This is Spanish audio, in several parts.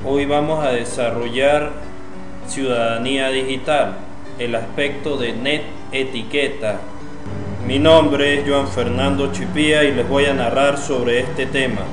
Hoy vamos a desarrollar ciudadanía digital, el aspecto de net etiqueta. Mi nombre es Joan Fernando Chipía y les voy a narrar sobre este tema.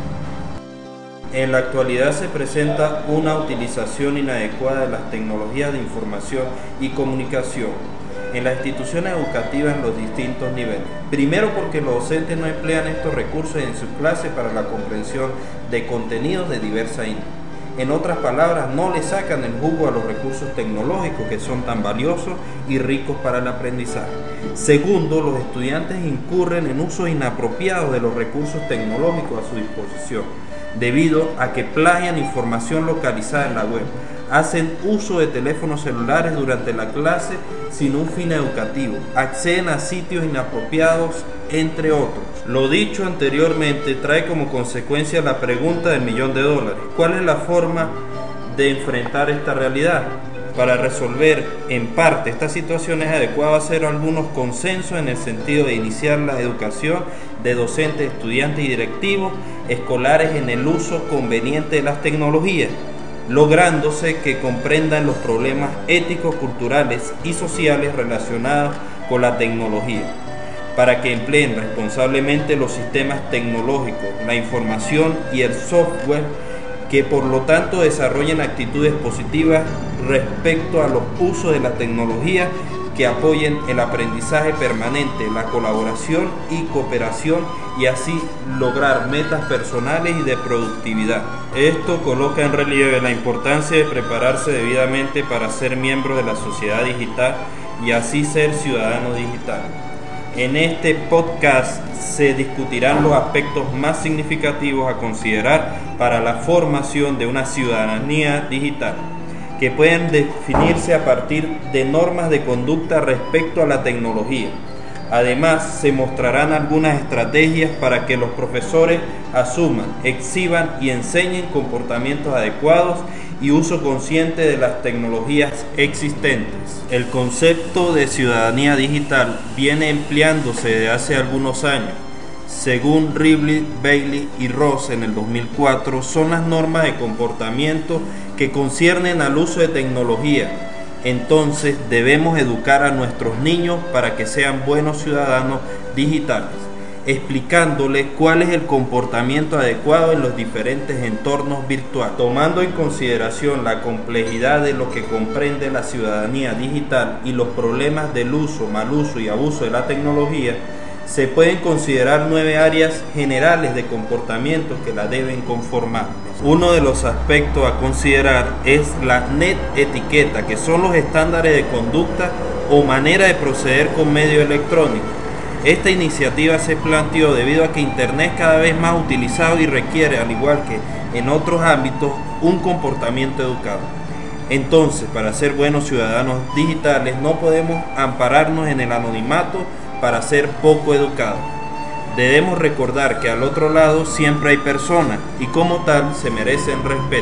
En la actualidad se presenta una utilización inadecuada de las tecnologías de información y comunicación en las instituciones educativas en los distintos niveles. Primero, porque los docentes no emplean estos recursos en sus clases para la comprensión de contenidos de diversa índole. En otras palabras, no le sacan el jugo a los recursos tecnológicos que son tan valiosos y ricos para el aprendizaje. Segundo, los estudiantes incurren en usos inapropiados de los recursos tecnológicos a su disposición, debido a que plagian información localizada en la web, hacen uso de teléfonos celulares durante la clase sin un fin educativo, acceden a sitios inapropiados, entre otros. Lo dicho anteriormente trae como consecuencia la pregunta del $1.000.000. ¿Cuál es la forma de enfrentar esta realidad? Para resolver en parte esta situación es adecuado hacer algunos consensos en el sentido de iniciar la educación de docentes, estudiantes y directivos escolares en el uso conveniente de las tecnologías, lográndose que comprendan los problemas éticos, culturales y sociales relacionados con la tecnología, para que empleen responsablemente los sistemas tecnológicos, la información y el software, que por lo tanto desarrollen actitudes positivas respecto a los usos de la tecnología que apoyen el aprendizaje permanente, la colaboración y cooperación, y así lograr metas personales y de productividad. Esto coloca en relieve la importancia de prepararse debidamente para ser miembro de la sociedad digital y así ser ciudadano digital. En este podcast se discutirán los aspectos más significativos a considerar para la formación de una ciudadanía digital, que pueden definirse a partir de normas de conducta respecto a la tecnología. Además, se mostrarán algunas estrategias para que los profesores asuman, exhiban y enseñen comportamientos adecuados y uso consciente de las tecnologías existentes. El concepto de ciudadanía digital viene empleándose desde hace algunos años. Según Ribble, Bailey y Ross en el 2004, son las normas de comportamiento que conciernen al uso de tecnología. Entonces debemos educar a nuestros niños para que sean buenos ciudadanos digitales, explicándoles cuál es el comportamiento adecuado en los diferentes entornos virtuales. Tomando en consideración la complejidad de lo que comprende la ciudadanía digital y los problemas del uso, mal uso y abuso de la tecnología, se pueden considerar 9 áreas generales de comportamiento que la deben conformar. Uno de los aspectos a considerar es la net etiqueta, que son los estándares de conducta o manera de proceder con medios electrónicos. Esta iniciativa se planteó debido a que Internet es cada vez más utilizado y requiere, al igual que en otros ámbitos, un comportamiento educado. Entonces, para ser buenos ciudadanos digitales no podemos ampararnos en el anonimato para ser poco educados. Debemos recordar que al otro lado siempre hay personas y como tal se merecen respeto.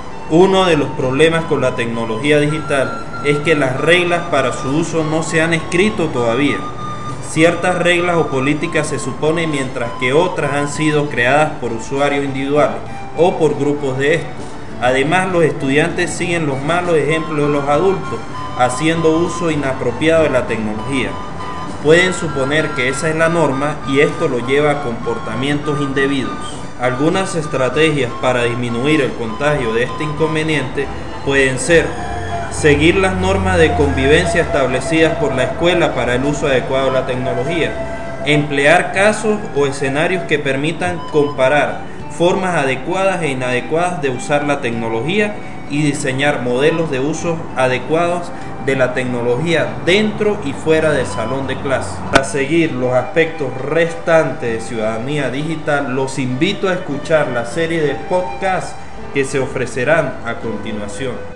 Uno de los problemas con la tecnología digital es que las reglas para su uso no se han escrito todavía. Ciertas reglas o políticas se suponen, mientras que otras han sido creadas por usuarios individuales o por grupos de estos. Además, los estudiantes siguen los malos ejemplos de los adultos, haciendo uso inapropiado de la tecnología. Pueden suponer que esa es la norma y esto lo lleva a comportamientos indebidos. Algunas estrategias para disminuir el contagio de este inconveniente pueden ser: seguir las normas de convivencia establecidas por la escuela para el uso adecuado de la tecnología, emplear casos o escenarios que permitan comparar formas adecuadas e inadecuadas de usar la tecnología y diseñar modelos de uso adecuados de la tecnología dentro y fuera del salón de clase. Para seguir los aspectos restantes de ciudadanía digital, los invito a escuchar la serie de podcasts que se ofrecerán a continuación.